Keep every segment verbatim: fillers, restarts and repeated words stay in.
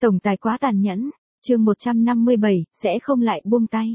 Tổng tài quá tàn nhẫn. Chương một trăm năm mươi bảy, sẽ không lại buông tay.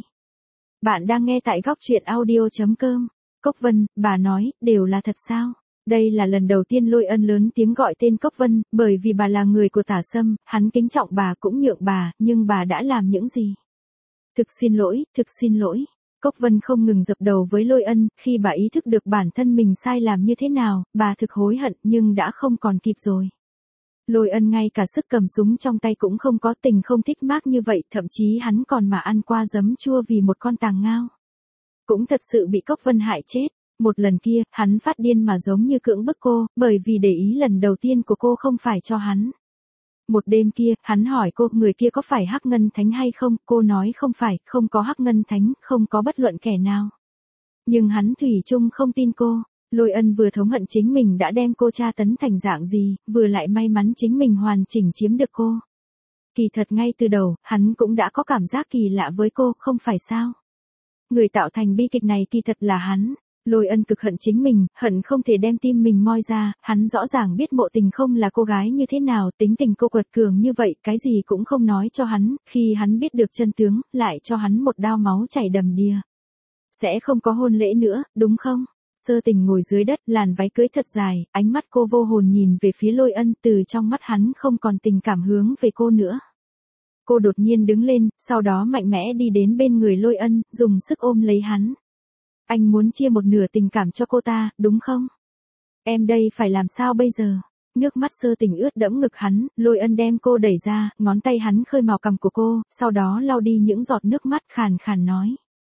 Bạn đang nghe tại góc truyện audio.com. Cốc Vân, bà nói, đều là thật sao? Đây là lần đầu tiên Lôi Ân lớn tiếng gọi tên Cốc Vân, bởi vì bà là người của Tả Sâm, hắn kính trọng bà cũng nhượng bà, nhưng bà đã làm những gì? Thực xin lỗi, thực xin lỗi. Cốc Vân không ngừng dập đầu với Lôi Ân, khi bà ý thức được bản thân mình sai làm như thế nào, bà thực hối hận nhưng đã không còn kịp rồi. Lôi Ân ngay cả sức cầm súng trong tay cũng không có, tình không thích mác như vậy, thậm chí hắn còn mà ăn qua giấm chua vì một con tàng ngao. Cũng thật sự bị Cốc Vân hại chết. Một lần kia, hắn phát điên mà giống như cưỡng bức cô, bởi vì để ý lần đầu tiên của cô không phải cho hắn. Một đêm kia, hắn hỏi cô, người kia có phải Hắc Ngân Thánh hay không, cô nói không phải, không có Hắc Ngân Thánh, không có bất luận kẻ nào. Nhưng hắn thủy chung không tin cô. Lôi Ân vừa thống hận chính mình đã đem cô tra tấn thành dạng gì, vừa lại may mắn chính mình hoàn chỉnh chiếm được cô. Kỳ thật ngay từ đầu, hắn cũng đã có cảm giác kỳ lạ với cô, không phải sao? Người tạo thành bi kịch này kỳ thật là hắn. Lôi Ân cực hận chính mình, hận không thể đem tim mình moi ra, hắn rõ ràng biết Mộ Tình không là cô gái như thế nào, tính tình cô quật cường như vậy, cái gì cũng không nói cho hắn, khi hắn biết được chân tướng, lại cho hắn một đao máu chảy đầm đìa. Sẽ không có hôn lễ nữa, đúng không? Sơ Tình ngồi dưới đất, làn váy cưới thật dài, ánh mắt cô vô hồn nhìn về phía Lôi Ân, từ trong mắt hắn không còn tình cảm hướng về cô nữa. Cô đột nhiên đứng lên, sau đó mạnh mẽ đi đến bên người Lôi Ân, dùng sức ôm lấy hắn. Anh muốn chia một nửa tình cảm cho cô ta, đúng không? Em đây phải làm sao bây giờ? Nước mắt Sơ Tình ướt đẫm ngực hắn, Lôi Ân đem cô đẩy ra, ngón tay hắn khơi màu cằm của cô, sau đó lau đi những giọt nước mắt, khàn khàn nói.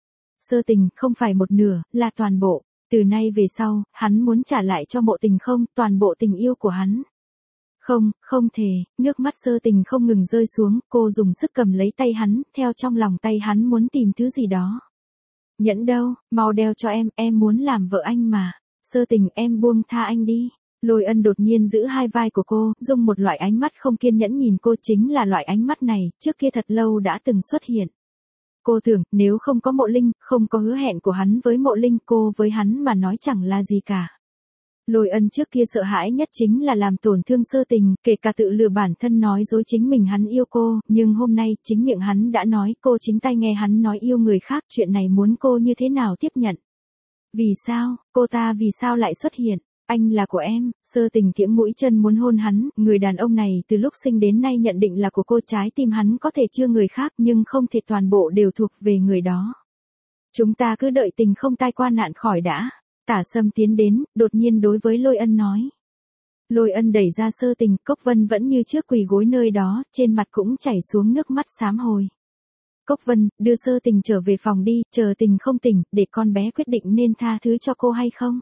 Sơ Tình, không phải một nửa, là toàn bộ. Từ nay về sau, hắn muốn trả lại cho Mộ Tình không, toàn bộ tình yêu của hắn. Không, không thể, nước mắt Sơ Tình không ngừng rơi xuống, cô dùng sức cầm lấy tay hắn, theo trong lòng tay hắn muốn tìm thứ gì đó. Nhẫn đâu, mau đeo cho em, em muốn làm vợ anh mà. Sơ Tình, em buông tha anh đi. Lôi Ân đột nhiên giữ hai vai của cô, dùng một loại ánh mắt không kiên nhẫn nhìn cô, chính là loại ánh mắt này, trước kia thật lâu đã từng xuất hiện. Cô tưởng, nếu không có Mộ Linh, không có hứa hẹn của hắn với Mộ Linh, cô với hắn mà nói chẳng là gì cả. Lôi Ân trước kia sợ hãi nhất chính là làm tổn thương Sơ Tình, kể cả tự lừa bản thân nói dối chính mình hắn yêu cô, nhưng hôm nay, chính miệng hắn đã nói, cô chính tay nghe hắn nói yêu người khác, chuyện này muốn cô như thế nào tiếp nhận. Vì sao, cô ta vì sao lại xuất hiện? Anh là của em. Sơ Tình kiễng mũi chân muốn hôn hắn, người đàn ông này từ lúc sinh đến nay nhận định là của cô, trái tim hắn có thể chưa người khác nhưng không thể toàn bộ đều thuộc về người đó. Chúng ta cứ đợi tình không tai qua nạn khỏi đã. Tả Sâm tiến đến, đột nhiên đối với Lôi Ân nói. Lôi Ân đẩy ra Sơ Tình, Cốc Vân vẫn như trước quỳ gối nơi đó, trên mặt cũng chảy xuống nước mắt xám hối. Cốc Vân, đưa Sơ Tình trở về phòng đi, chờ Tình không tỉnh, để con bé quyết định nên tha thứ cho cô hay không.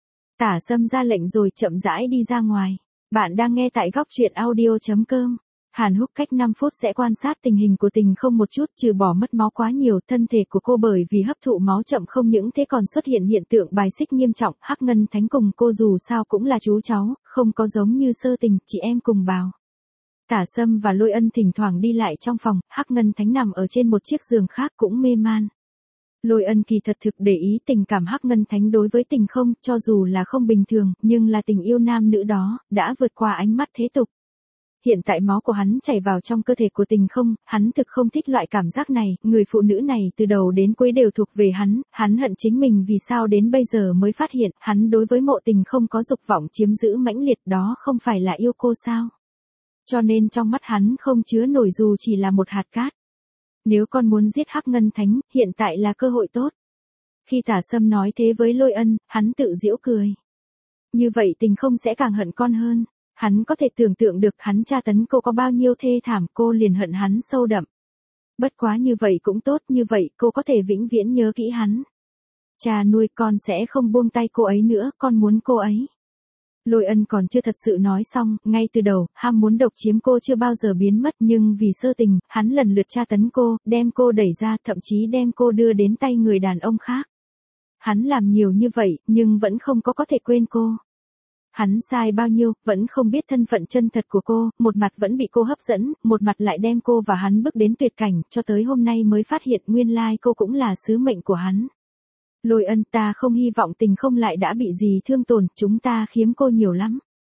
Tả Sâm ra lệnh rồi chậm rãi đi ra ngoài. Bạn đang nghe tại góc truyện audio.com. Hàn Húc cách năm phút sẽ quan sát tình hình của Tình không một chút, trừ bỏ mất máu quá nhiều, thân thể của cô bởi vì hấp thụ máu chậm không những thế còn xuất hiện hiện tượng bài xích nghiêm trọng, Hắc Ngân Thánh cùng cô dù sao cũng là chú cháu, không có giống như Sơ Tình, chị em cùng bào. Tả Sâm và Lôi Ân thỉnh thoảng đi lại trong phòng, Hắc Ngân Thánh nằm ở trên một chiếc giường khác cũng mê man. Lôi Ân kỳ thật thực để ý tình cảm Hắc Ngân Thánh đối với Tình không, cho dù là không bình thường, nhưng là tình yêu nam nữ đó, đã vượt qua ánh mắt thế tục. Hiện tại máu của hắn chảy vào trong cơ thể của Tình không, hắn thực không thích loại cảm giác này, người phụ nữ này từ đầu đến cuối đều thuộc về hắn, hắn hận chính mình vì sao đến bây giờ mới phát hiện, hắn đối với Mộ Tình không có dục vọng chiếm giữ mãnh liệt, đó không phải là yêu cô sao? Cho nên trong mắt hắn không chứa nổi dù chỉ là một hạt cát. Nếu con muốn giết Hắc Ngân Thánh, hiện tại là cơ hội tốt. Khi Tả Sâm nói thế với Lôi Ân, hắn tự giễu cười. Như vậy Tình không sẽ càng hận con hơn. Hắn có thể tưởng tượng được hắn tra tấn cô có bao nhiêu thê thảm, cô liền hận hắn sâu đậm. Bất quá như vậy cũng tốt, như vậy cô có thể vĩnh viễn nhớ kỹ hắn. Cha nuôi con sẽ không buông tay cô ấy nữa, con muốn cô ấy. Lôi Ân còn chưa thật sự nói xong, ngay từ đầu, ham muốn độc chiếm cô chưa bao giờ biến mất, nhưng vì Sơ Tình, hắn lần lượt tra tấn cô, đem cô đẩy ra, thậm chí đem cô đưa đến tay người đàn ông khác. Hắn làm nhiều như vậy, nhưng vẫn không có có thể quên cô. Hắn sai bao nhiêu, vẫn không biết thân phận chân thật của cô, một mặt vẫn bị cô hấp dẫn, một mặt lại đem cô và hắn bước đến tuyệt cảnh, cho tới hôm nay mới phát hiện nguyên lai cô cũng là sứ mệnh của hắn. Lôi Ân, ta không hy vọng Tình không lại đã bị gì thương tổn, chúng ta khiếm cô nhiều lắm.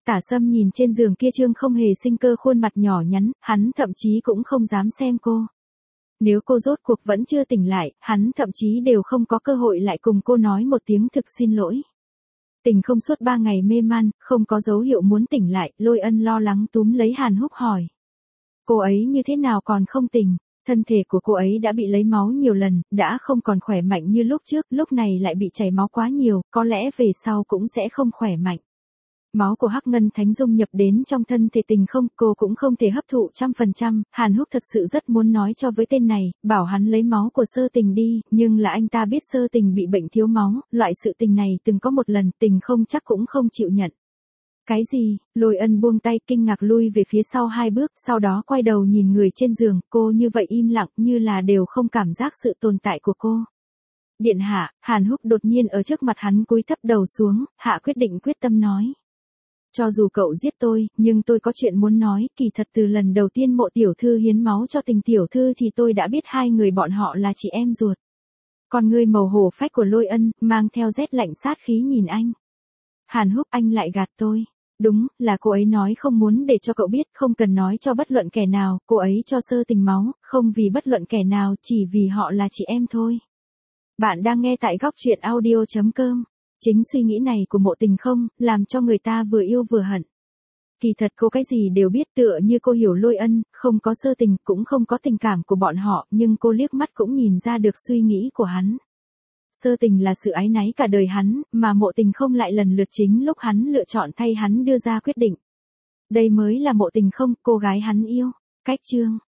Tả Sâm nhìn trên giường kia trương không hề sinh cơ khuôn mặt nhỏ nhắn, hắn thậm chí cũng không dám xem cô. Nếu cô rốt cuộc vẫn chưa tỉnh lại, hắn thậm chí đều không có cơ hội lại cùng cô nói một tiếng thực xin lỗi. Tỉnh không suốt ba ngày mê man, không có dấu hiệu muốn tỉnh lại, Lôi Ân lo lắng túm lấy Hàn Húc hỏi. Cô ấy như thế nào còn không tỉnh? Thân thể của cô ấy đã bị lấy máu nhiều lần, đã không còn khỏe mạnh như lúc trước, lúc này lại bị chảy máu quá nhiều, có lẽ về sau cũng sẽ không khỏe mạnh. Máu của Hắc Ngân Thánh dung nhập đến trong thân thể Tình không, cô cũng không thể hấp thụ trăm phần trăm, Hàn Húc thật sự rất muốn nói cho với tên này, bảo hắn lấy máu của Sơ Tình đi, nhưng là anh ta biết Sơ Tình bị bệnh thiếu máu, loại sự tình này từng có một lần, Tình không chắc cũng không chịu nhận. Cái gì? Lôi Ân buông tay kinh ngạc lui về phía sau hai bước, sau đó quay đầu nhìn người trên giường, cô như vậy im lặng như là đều không cảm giác sự tồn tại của cô. Điện hạ, Hàn Húc đột nhiên ở trước mặt hắn cúi thấp đầu xuống, hạ quyết định quyết tâm nói. Cho dù cậu giết tôi, nhưng tôi có chuyện muốn nói, kỳ thật từ lần đầu tiên Mộ tiểu thư hiến máu cho Tình tiểu thư thì tôi đã biết hai người bọn họ là chị em ruột. Còn người màu hổ phách của Lôi Ân, mang theo rét lạnh sát khí nhìn anh. Hàn Húc, anh lại gạt tôi. Đúng, là cô ấy nói không muốn để cho cậu biết, không cần nói cho bất luận kẻ nào, cô ấy cho Sơ Tình máu, không vì bất luận kẻ nào, chỉ vì họ là chị em thôi. Bạn đang nghe tại góc truyện audio chấm com. Chính suy nghĩ này của Mộ Tình không, làm cho người ta vừa yêu vừa hận. Kỳ thật cô cái gì đều biết, tựa như cô hiểu Lôi Ân, không có Sơ Tình, cũng không có tình cảm của bọn họ, nhưng cô liếc mắt cũng nhìn ra được suy nghĩ của hắn. Sơ Tình là sự áy náy cả đời hắn, mà Mộ Tình không lại lần lượt chính lúc hắn lựa chọn thay hắn đưa ra quyết định. Đây mới là Mộ Tình không, cô gái hắn yêu. Cách chương